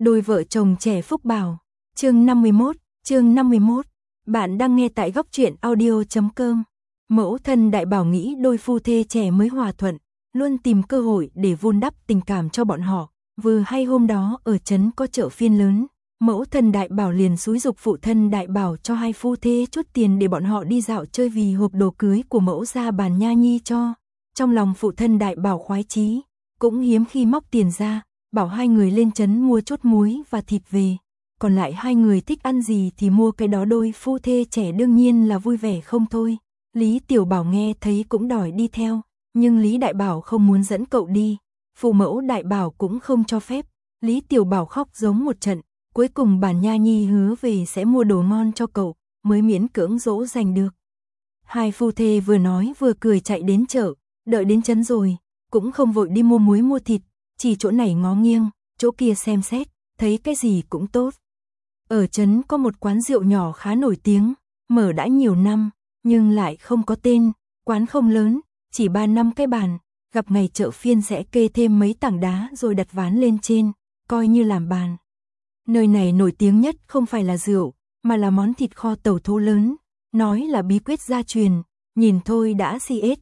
Đôi vợ chồng trẻ phúc bảo. Chương 51. Bạn đang nghe tại góc truyện audio.com. Mẫu thân Đại Bảo nghĩ đôi phu thê trẻ mới hòa thuận, luôn tìm cơ hội để vun đắp tình cảm cho bọn họ. Vừa hay hôm đó ở trấn có chợ phiên lớn, mẫu thân Đại Bảo liền xúi giục phụ thân Đại Bảo cho hai phu thê chút tiền để bọn họ đi dạo chơi vì hộp đồ cưới của mẫu gia Bàn Nha Nhi cho. Trong lòng phụ thân Đại Bảo khoái chí, cũng hiếm khi móc tiền ra, bảo hai người lên trấn mua chút muối và thịt về. Còn lại hai người thích ăn gì thì mua cái đó, đôi phu thê trẻ đương nhiên là vui vẻ không thôi. Lý Tiểu Bảo nghe thấy cũng đòi đi theo, nhưng Lý Đại Bảo không muốn dẫn cậu đi. Phụ mẫu Đại Bảo cũng không cho phép. Lý Tiểu Bảo khóc giống một trận, cuối cùng Bàn Nha Nhi hứa về sẽ mua đồ ngon cho cậu, mới miễn cưỡng dỗ dành được. Hai phu thê vừa nói vừa cười chạy đến chợ, đợi đến trấn rồi, cũng không vội đi mua muối mua thịt, chỉ chỗ này ngó nghiêng, chỗ kia xem xét, thấy cái gì cũng tốt. Ở trấn có một quán rượu nhỏ khá nổi tiếng, mở đã nhiều năm, nhưng lại không có tên, quán không lớn, chỉ 3-5 cái bàn, gặp ngày chợ phiên sẽ kê thêm mấy tảng đá rồi đặt ván lên trên, coi như làm bàn. Nơi này nổi tiếng nhất không phải là rượu, mà là món thịt kho tàu thố lớn, nói là bí quyết gia truyền, nhìn thôi đã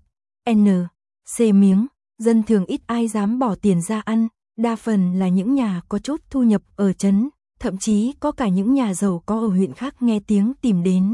C miếng, dân thường ít ai dám bỏ tiền ra ăn, đa phần là những nhà có chút thu nhập ở trấn, thậm chí có cả những nhà giàu có ở huyện khác nghe tiếng tìm đến.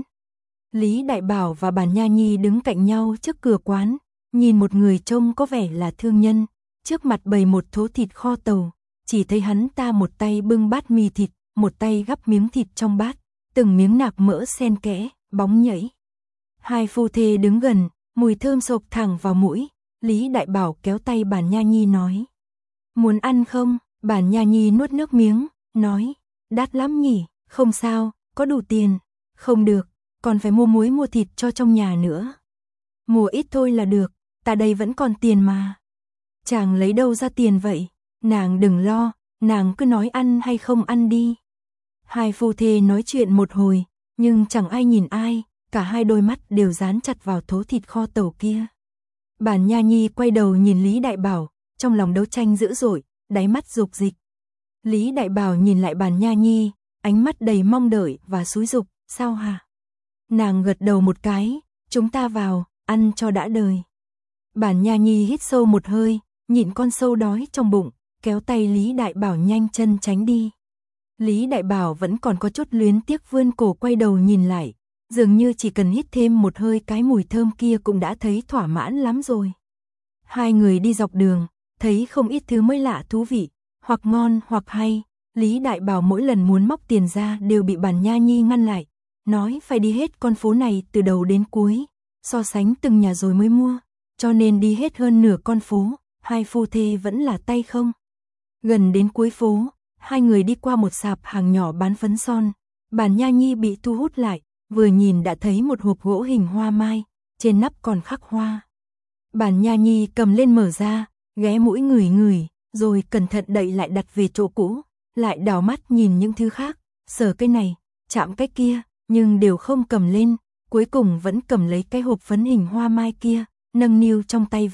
Lý Đại Bảo và Bàn Nha Nhi đứng cạnh nhau trước cửa quán, nhìn một người trông có vẻ là thương nhân, trước mặt bày một thố thịt kho tàu, chỉ thấy hắn ta một tay bưng bát mì thịt, một tay gắp miếng thịt trong bát, từng miếng nạc mỡ xen kẽ, bóng nhảy. Hai phu thê đứng gần, mùi thơm sộc thẳng vào mũi, Lý Đại Bảo kéo tay Bàn Nha Nhi nói: "Muốn ăn không?" Bàn Nha Nhi nuốt nước miếng, nói: "Đắt lắm nhỉ." "Không sao, có đủ tiền." "Không được, còn phải mua muối mua thịt cho trong nhà nữa." "Mua ít thôi là được, ta đây vẫn còn tiền mà." "Chàng lấy đâu ra tiền vậy?" "Nàng đừng lo, nàng cứ nói ăn hay không ăn đi." Hai phu thê nói chuyện một hồi, nhưng chẳng ai nhìn ai, cả hai đôi mắt đều dán chặt vào thố thịt kho tàu kia. Bàn Nha Nhi quay đầu nhìn Lý Đại Bảo, trong lòng đấu tranh dữ dội, đáy mắt dục dịch. Lý Đại Bảo nhìn lại Bàn Nha Nhi, ánh mắt đầy mong đợi và xúi giục: "Sao hả?" Nàng gật đầu một cái: "Chúng ta vào, ăn cho đã đời." Bàn Nha Nhi hít sâu một hơi, nhịn con sâu đói trong bụng, kéo tay Lý Đại Bảo nhanh chân tránh đi. Lý Đại Bảo vẫn còn có chút luyến tiếc vươn cổ quay đầu nhìn lại, dường như chỉ cần hít thêm một hơi cái mùi thơm kia cũng đã thấy thỏa mãn lắm rồi. Hai người đi dọc đường, thấy không ít thứ mới lạ thú vị, hoặc ngon hoặc hay. Lý Đại Bảo mỗi lần muốn móc tiền ra đều bị Bàn Nha Nhi ngăn lại, nói phải đi hết con phố này từ đầu đến cuối, so sánh từng nhà rồi mới mua, cho nên đi hết hơn nửa con phố, hai phu thê vẫn là tay không. Gần đến cuối phố, hai người đi qua một sạp hàng nhỏ bán phấn son, Bàn Nha Nhi bị thu hút lại, vừa nhìn đã thấy một hộp gỗ hình hoa mai, trên nắp còn khắc hoa. Bàn Nha Nhi cầm lên mở ra, ghé mũi ngửi ngửi, rồi cẩn thận đậy lại đặt về chỗ cũ, lại đảo mắt nhìn những thứ khác, sờ cái này, chạm cái kia, nhưng đều không cầm lên, cuối cùng vẫn cầm lấy cái hộp phấn hình hoa mai kia, nâng niu trong tay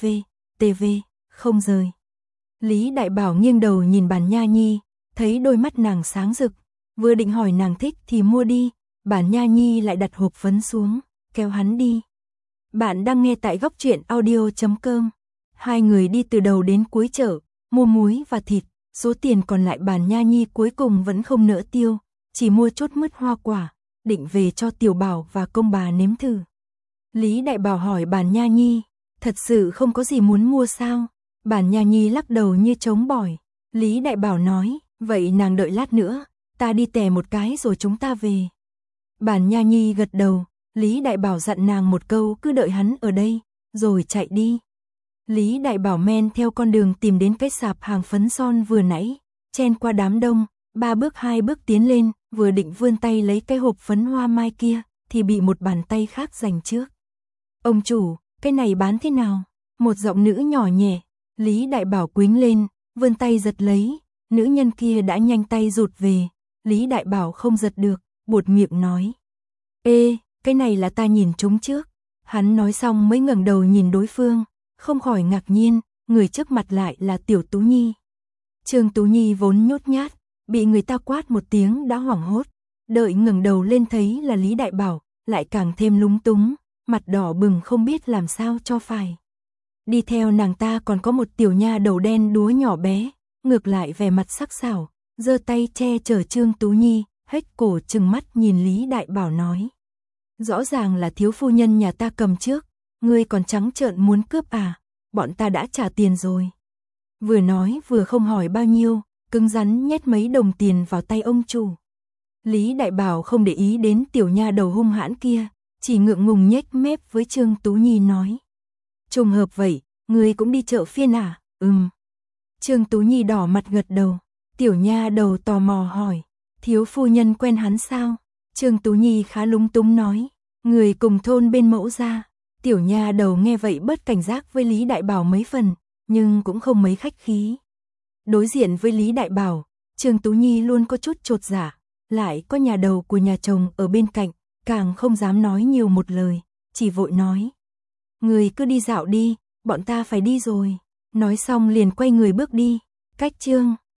không rời. Lý Đại Bảo nghiêng đầu nhìn Bàn Nha Nhi, thấy đôi mắt nàng sáng rực, vừa định hỏi nàng thích thì mua đi, Bàn Nha Nhi lại đặt hộp phấn xuống, kéo hắn đi. Bạn đang nghe tại góc truyện audio.com. Hai người đi từ đầu đến cuối chợ, mua muối và thịt, số tiền còn lại Bàn Nha Nhi cuối cùng vẫn không nỡ tiêu, chỉ mua chút mứt hoa quả, định về cho Tiểu Bảo và công bà nếm thử. Lý Đại Bảo hỏi Bàn Nha Nhi: "Thật sự không có gì muốn mua sao?" Bàn Nha Nhi lắc đầu như trống bỏi. Lý Đại Bảo nói: "Vậy nàng đợi lát nữa, ta đi tè một cái rồi chúng ta về." Bàn Nha Nhi gật đầu, Lý Đại Bảo dặn nàng một câu cứ đợi hắn ở đây, rồi chạy đi. Lý Đại Bảo men theo con đường tìm đến cái sạp hàng phấn son vừa nãy, chen qua đám đông, 3 bước 2 bước tiến lên, vừa định vươn tay lấy cái hộp phấn hoa mai kia, thì bị một bàn tay khác giành trước. "Ông chủ, cái này bán thế nào?" Một giọng nữ nhỏ nhẹ. Lý Đại Bảo quĩnh lên, vươn tay giật lấy, nữ nhân kia đã nhanh tay rụt về. Lý Đại Bảo không giật được, buột miệng nói: "Ê, cái này là ta nhìn trúng trước." Hắn nói xong mới ngẩng đầu nhìn đối phương, không khỏi ngạc nhiên, người trước mặt lại là Tiểu Tú Nhi. Trương Tú Nhi vốn nhút nhát, bị người ta quát một tiếng đã hoảng hốt, đợi ngẩng đầu lên thấy là Lý Đại Bảo, lại càng thêm lúng túng, mặt đỏ bừng không biết làm sao cho phải. Đi theo nàng ta còn có một tiểu nha đầu đen đúa nhỏ bé, ngược lại vẻ mặt sắc sảo, giơ tay che chở Trương Tú Nhi, hếch cổ trừng mắt nhìn Lý Đại Bảo nói. Rõ ràng là thiếu phu nhân nhà ta cầm trước, ngươi còn trắng trợn muốn cướp à, bọn ta đã trả tiền rồi. Vừa nói vừa không hỏi bao nhiêu, cứng rắn nhét mấy đồng tiền vào tay ông chủ. Lý Đại Bảo không để ý đến tiểu nha đầu hung hãn kia, chỉ ngượng ngùng nhếch mép với Trương Tú Nhi nói. Trùng hợp vậy, ngươi cũng đi chợ phiên à? Trương Tú Nhi đỏ mặt gật đầu, tiểu nha đầu tò mò hỏi, thiếu phu nhân quen hắn sao? Trương Tú Nhi khá lúng túng nói, người cùng thôn bên Mẫu gia. Tiểu nha đầu nghe vậy bớt cảnh giác với Lý Đại Bảo mấy phần, nhưng cũng không mấy khách khí. Đối diện với Lý Đại Bảo, Trương Tú Nhi luôn có chút chột dạ, lại có nhà đầu của nhà chồng ở bên cạnh, càng không dám nói nhiều một lời, chỉ vội nói. Người cứ đi dạo đi, bọn ta phải đi rồi. Nói xong liền quay người bước đi, cách Trương